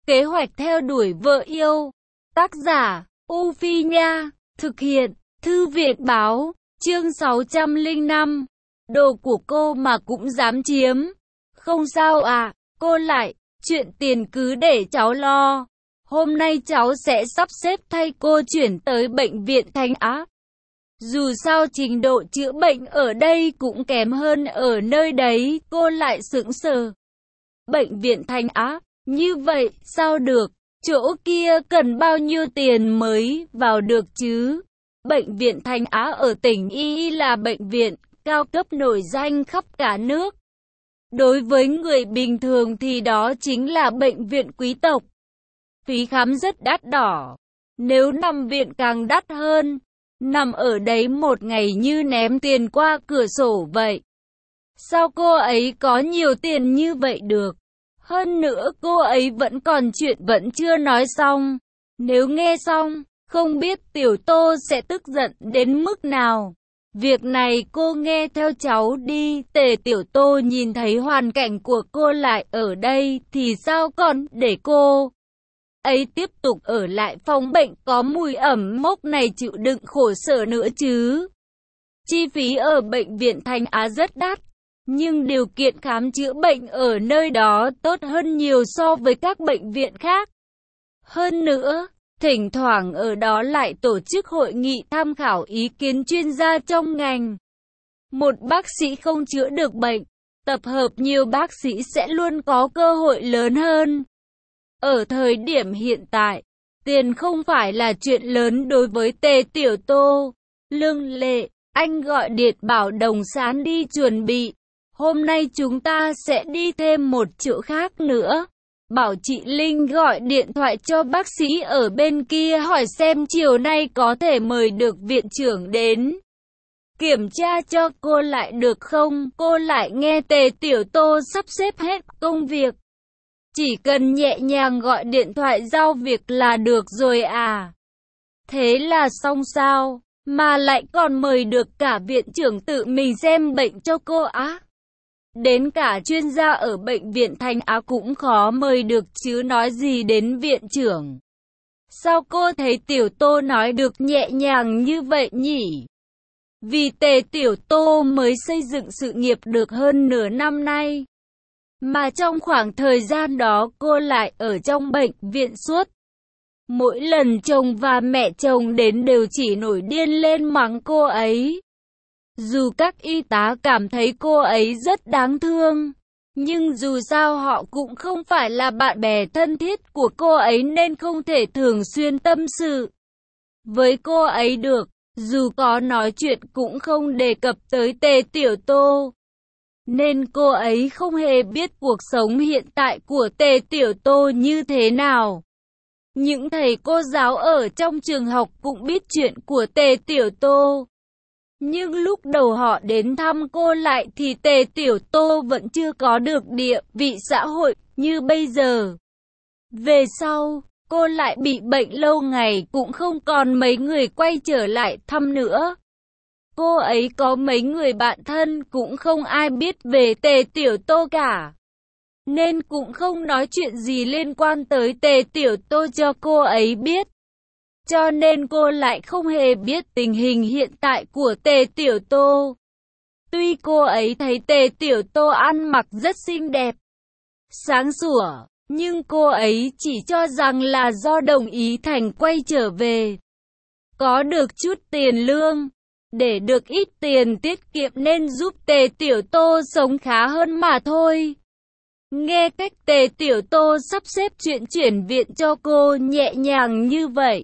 Kế hoạch theo đuổi vợ yêu. Tác giả, U Phi Nha. Thực hiện, Thư viện Báo. Chương 605. Đồ của cô mà cũng dám chiếm. Không sao à, cô lại, chuyện tiền cứ để cháu lo. Hôm nay cháu sẽ sắp xếp thay cô chuyển tới bệnh viện Thanh Á. Dù sao trình độ chữa bệnh ở đây cũng kém hơn ở nơi đấy, cô lại sững sờ. Bệnh viện Thanh Á, như vậy sao được, chỗ kia cần bao nhiêu tiền mới vào được chứ? Bệnh viện Thanh Á ở tỉnh Y là bệnh viện cao cấp nổi danh khắp cả nước. Đối với người bình thường thì đó chính là bệnh viện quý tộc. Phí khám rất đắt đỏ, nếu nằm viện càng đắt hơn. Nằm ở đấy một ngày như ném tiền qua cửa sổ vậy. Sao cô ấy có nhiều tiền như vậy được? Hơn nữa cô ấy vẫn còn chuyện vẫn chưa nói xong. Nếu nghe xong, không biết Tiểu Tô sẽ tức giận đến mức nào. Việc này cô nghe theo cháu đi. Tề Tiểu Tô nhìn thấy hoàn cảnh của cô lại ở đây thì sao còn để cô ấy tiếp tục ở lại phòng bệnh có mùi ẩm mốc này chịu đựng khổ sở nữa chứ. Chi phí ở bệnh viện Thanh Á rất đắt, nhưng điều kiện khám chữa bệnh ở nơi đó tốt hơn nhiều so với các bệnh viện khác. Hơn nữa, thỉnh thoảng ở đó lại tổ chức hội nghị tham khảo ý kiến chuyên gia trong ngành. Một bác sĩ không chữa được bệnh, tập hợp nhiều bác sĩ sẽ luôn có cơ hội lớn hơn. Ở thời điểm hiện tại, tiền không phải là chuyện lớn đối với Tề Tiểu Tô. Lương Lệ, anh gọi điện bảo Đồng Sán đi chuẩn bị. Hôm nay chúng ta sẽ đi thêm một chỗ khác nữa. Bảo chị Linh gọi điện thoại cho bác sĩ ở bên kia hỏi xem chiều nay có thể mời được viện trưởng đến kiểm tra cho cô lại được không? Cô lại nghe Tề Tiểu Tô sắp xếp hết công việc. Chỉ cần nhẹ nhàng gọi điện thoại giao việc là được rồi à? Thế là xong sao? Mà lại còn mời được cả viện trưởng tự mình xem bệnh cho cô á? Đến cả chuyên gia ở bệnh viện Thanh Á cũng khó mời được chứ nói gì đến viện trưởng. Sao cô thấy Tiểu Tô nói được nhẹ nhàng như vậy nhỉ? Vì Tề Tiểu Tô mới xây dựng sự nghiệp được hơn nửa năm nay. Mà trong khoảng thời gian đó cô lại ở trong bệnh viện suốt. Mỗi lần chồng và mẹ chồng đến đều chỉ nổi điên lên mắng cô ấy. Dù các y tá cảm thấy cô ấy rất đáng thương, nhưng dù sao họ cũng không phải là bạn bè thân thiết của cô ấy nên không thể thường xuyên tâm sự với cô ấy được. Dù có nói chuyện cũng không đề cập tới Tề Tiểu Tô, nên cô ấy không hề biết cuộc sống hiện tại của Tề Tiểu Tô như thế nào. Những thầy cô giáo ở trong trường học cũng biết chuyện của Tề Tiểu Tô. Nhưng lúc đầu họ đến thăm cô lại thì Tề Tiểu Tô vẫn chưa có được địa vị xã hội như bây giờ. Về sau, cô lại bị bệnh lâu ngày cũng không còn mấy người quay trở lại thăm nữa. Cô ấy có mấy người bạn thân cũng không ai biết về Tề Tiểu Tô cả. Nên cũng không nói chuyện gì liên quan tới Tề Tiểu Tô cho cô ấy biết. Cho nên cô lại không hề biết tình hình hiện tại của Tề Tiểu Tô. Tuy cô ấy thấy Tề Tiểu Tô ăn mặc rất xinh đẹp, sáng sủa, nhưng cô ấy chỉ cho rằng là do đồng ý Thành quay trở về, có được chút tiền lương, để được ít tiền tiết kiệm nên giúp Tề Tiểu Tô sống khá hơn mà thôi. Nghe cách Tề Tiểu Tô sắp xếp chuyện chuyển viện cho cô nhẹ nhàng như vậy,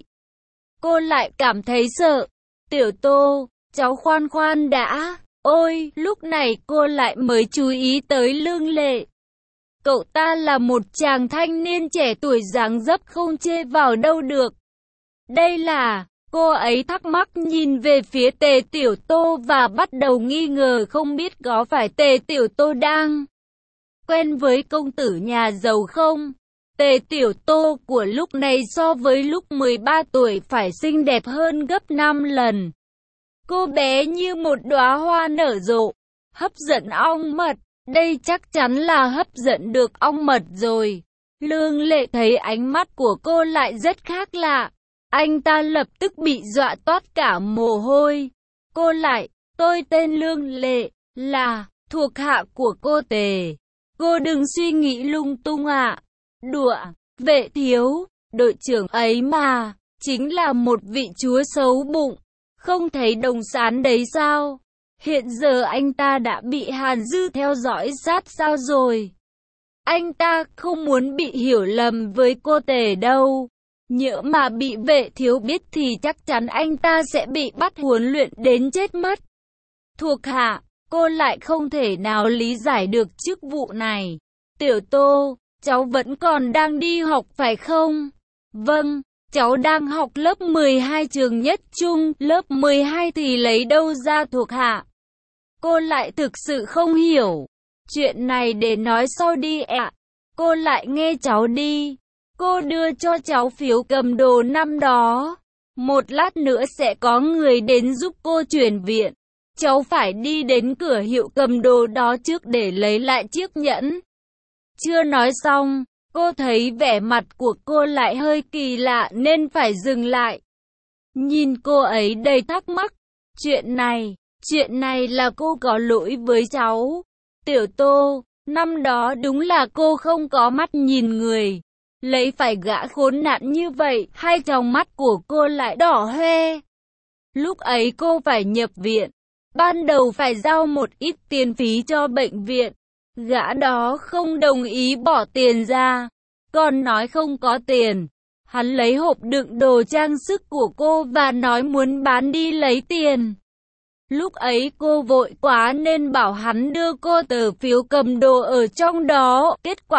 cô lại cảm thấy sợ. Tiểu Tô, cháu khoan khoan đã. Ôi, lúc này cô lại mới chú ý tới Lương Lệ. Cậu ta là một chàng thanh niên trẻ tuổi dáng dấp không chê vào đâu được. Đây là... Cô ấy thắc mắc nhìn về phía Tề Tiểu Tô và bắt đầu nghi ngờ không biết có phải Tề Tiểu Tô đang quen với công tử nhà giàu không? Tề Tiểu Tô của lúc này so với lúc 13 tuổi phải xinh đẹp hơn gấp 5 lần. Cô bé như một đóa hoa nở rộ, hấp dẫn ong mật. Đây chắc chắn là hấp dẫn được ong mật rồi. Lương Lệ thấy ánh mắt của cô lại rất khác lạ. Anh ta lập tức bị dọa toát cả mồ hôi. Cô lại, tôi tên Lương Lệ, là thuộc hạ của cô Tề. Cô đừng suy nghĩ lung tung ạ. Đùa, Vệ thiếu, đội trưởng ấy mà, chính là một vị chúa xấu bụng. Không thấy đồng sán đấy sao? Hiện giờ anh ta đã bị Hàn Dư theo dõi sát sao rồi. Anh ta không muốn bị hiểu lầm với cô Tề đâu. Nhỡ mà bị Vệ thiếu biết thì chắc chắn anh ta sẽ bị bắt huấn luyện đến chết mất. Thuộc hạ, cô lại không thể nào lý giải được chức vụ này. Tiểu Tô, cháu vẫn còn đang đi học phải không? Vâng, cháu đang học lớp 12 trường nhất trung, lớp 12 thì lấy đâu ra thuộc hạ? Cô lại thực sự không hiểu. Chuyện này để nói sau đi ạ. Cô lại nghe cháu đi. Cô đưa cho cháu phiếu cầm đồ năm đó. Một lát nữa sẽ có người đến giúp cô chuyển viện. Cháu phải đi đến cửa hiệu cầm đồ đó trước để lấy lại chiếc nhẫn. Chưa nói xong, cô thấy vẻ mặt của cô lại hơi kỳ lạ nên phải dừng lại. Nhìn cô ấy đầy thắc mắc. Chuyện này là cô có lỗi với cháu. Tiểu Tô, năm đó đúng là cô không có mắt nhìn người. Lấy phải gã khốn nạn như vậy, hai tròng mắt của cô lại đỏ hoe. Lúc ấy cô phải nhập viện. Ban đầu phải giao một ít tiền phí cho bệnh viện. Gã đó không đồng ý bỏ tiền ra. Còn nói không có tiền. Hắn lấy hộp đựng đồ trang sức của cô và nói muốn bán đi lấy tiền. Lúc ấy cô vội quá nên bảo hắn đưa cô tờ phiếu cầm đồ ở trong đó. Kết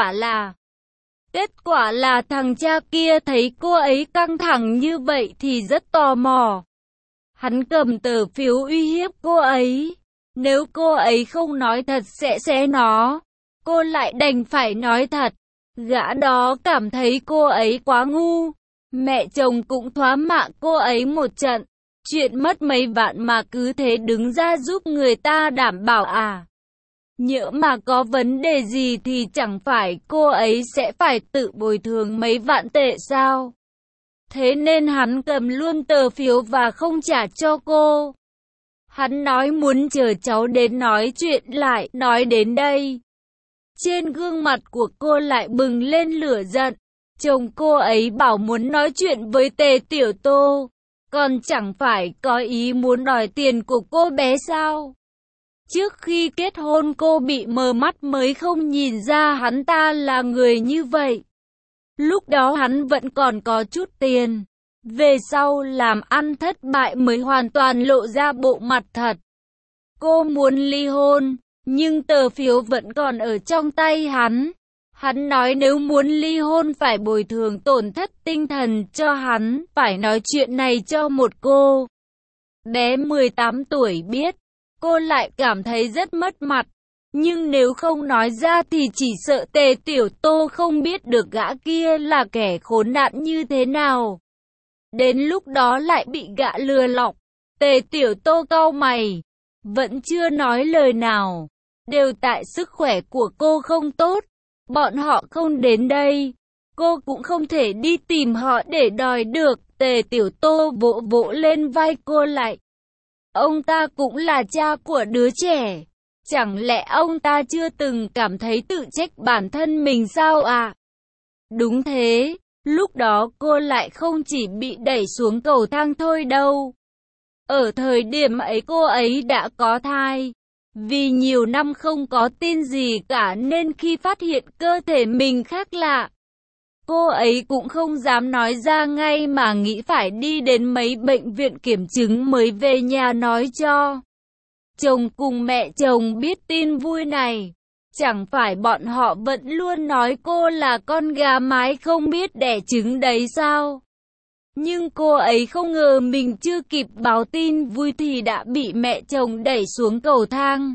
quả là thằng cha kia thấy cô ấy căng thẳng như vậy thì rất tò mò. Hắn cầm tờ phiếu uy hiếp cô ấy. Nếu cô ấy không nói thật sẽ xé nó. Cô lại đành phải nói thật. Gã đó cảm thấy cô ấy quá ngu. Mẹ chồng cũng thoá mạ cô ấy một trận. Chuyện mất mấy vạn mà cứ thế đứng ra giúp người ta đảm bảo à? Nhỡ mà có vấn đề gì thì chẳng phải cô ấy sẽ phải tự bồi thường mấy vạn tệ sao? Thế nên hắn cầm luôn tờ phiếu và không trả cho cô. Hắn nói muốn chờ cháu đến nói chuyện lại. Nói đến đây, trên gương mặt của cô lại bừng lên lửa giận. Chồng cô ấy bảo muốn nói chuyện với Tề Tiểu Tô, còn chẳng phải có ý muốn đòi tiền của cô bé sao? Trước khi kết hôn cô bị mờ mắt mới không nhìn ra hắn ta là người như vậy. Lúc đó hắn vẫn còn có chút tiền. Về sau làm ăn thất bại mới hoàn toàn lộ ra bộ mặt thật. Cô muốn ly hôn, nhưng tờ phiếu vẫn còn ở trong tay hắn. Hắn nói nếu muốn ly hôn phải bồi thường tổn thất tinh thần cho hắn, phải nói chuyện này cho một cô bé 18 tuổi biết. Cô lại cảm thấy rất mất mặt. Nhưng nếu không nói ra thì chỉ sợ Tề Tiểu Tô không biết được gã kia là kẻ khốn nạn như thế nào. Đến lúc đó lại bị gã lừa lọc. Tề Tiểu Tô cau mày, vẫn chưa nói lời nào. Đều tại sức khỏe của cô không tốt. Bọn họ không đến đây. Cô cũng không thể đi tìm họ để đòi được. Tề Tiểu Tô vỗ vỗ lên vai cô lại. Ông ta cũng là cha của đứa trẻ. Chẳng lẽ ông ta chưa từng cảm thấy tự trách bản thân mình sao à? Đúng thế, lúc đó cô lại không chỉ bị đẩy xuống cầu thang thôi đâu. Ở thời điểm ấy cô ấy đã có thai. Vì nhiều năm không có tin gì cả nên khi phát hiện cơ thể mình khác lạ, cô ấy cũng không dám nói ra ngay mà nghĩ phải đi đến mấy bệnh viện kiểm chứng mới về nhà nói cho chồng cùng mẹ chồng biết tin vui này. Chẳng phải bọn họ vẫn luôn nói cô là con gà mái không biết đẻ trứng đấy sao? Nhưng cô ấy không ngờ mình chưa kịp báo tin vui thì đã bị mẹ chồng đẩy xuống cầu thang.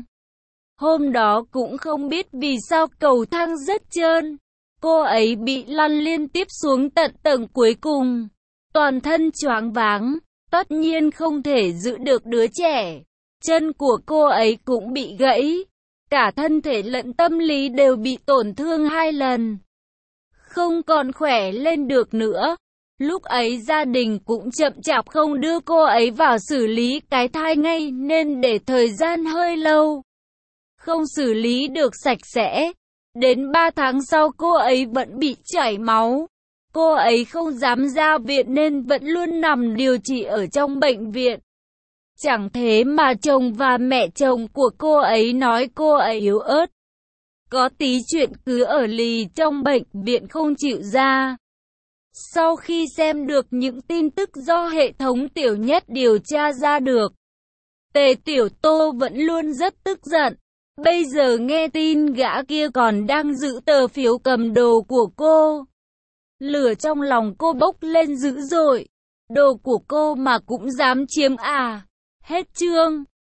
Hôm đó cũng không biết vì sao cầu thang rất trơn. Cô ấy bị lăn liên tiếp xuống tận tầng cuối cùng. Toàn thân choáng váng, tất nhiên không thể giữ được đứa trẻ. Chân của cô ấy cũng bị gãy. Cả thân thể lẫn tâm lý đều bị tổn thương 2 lần. không còn khỏe lên được nữa. Lúc ấy gia đình cũng chậm chạp không đưa cô ấy vào xử lý cái thai ngay nên để thời gian hơi lâu. Không xử lý được sạch sẽ. Đến 3 tháng sau cô ấy vẫn bị chảy máu. Cô ấy không dám ra viện nên vẫn luôn nằm điều trị ở trong bệnh viện. Chẳng thế mà chồng và mẹ chồng của cô ấy nói cô ấy yếu ớt. Có tí chuyện cứ ở lì trong bệnh viện không chịu ra. Sau khi xem được những tin tức do hệ thống Tiểu Nhất điều tra ra được, Tề Tiểu Tô vẫn luôn rất tức giận. Bây giờ nghe tin gã kia còn đang giữ tờ phiếu cầm đồ của cô. Lửa trong lòng cô bốc lên dữ dội. Đồ của cô mà cũng dám chiếm à? Hết chương.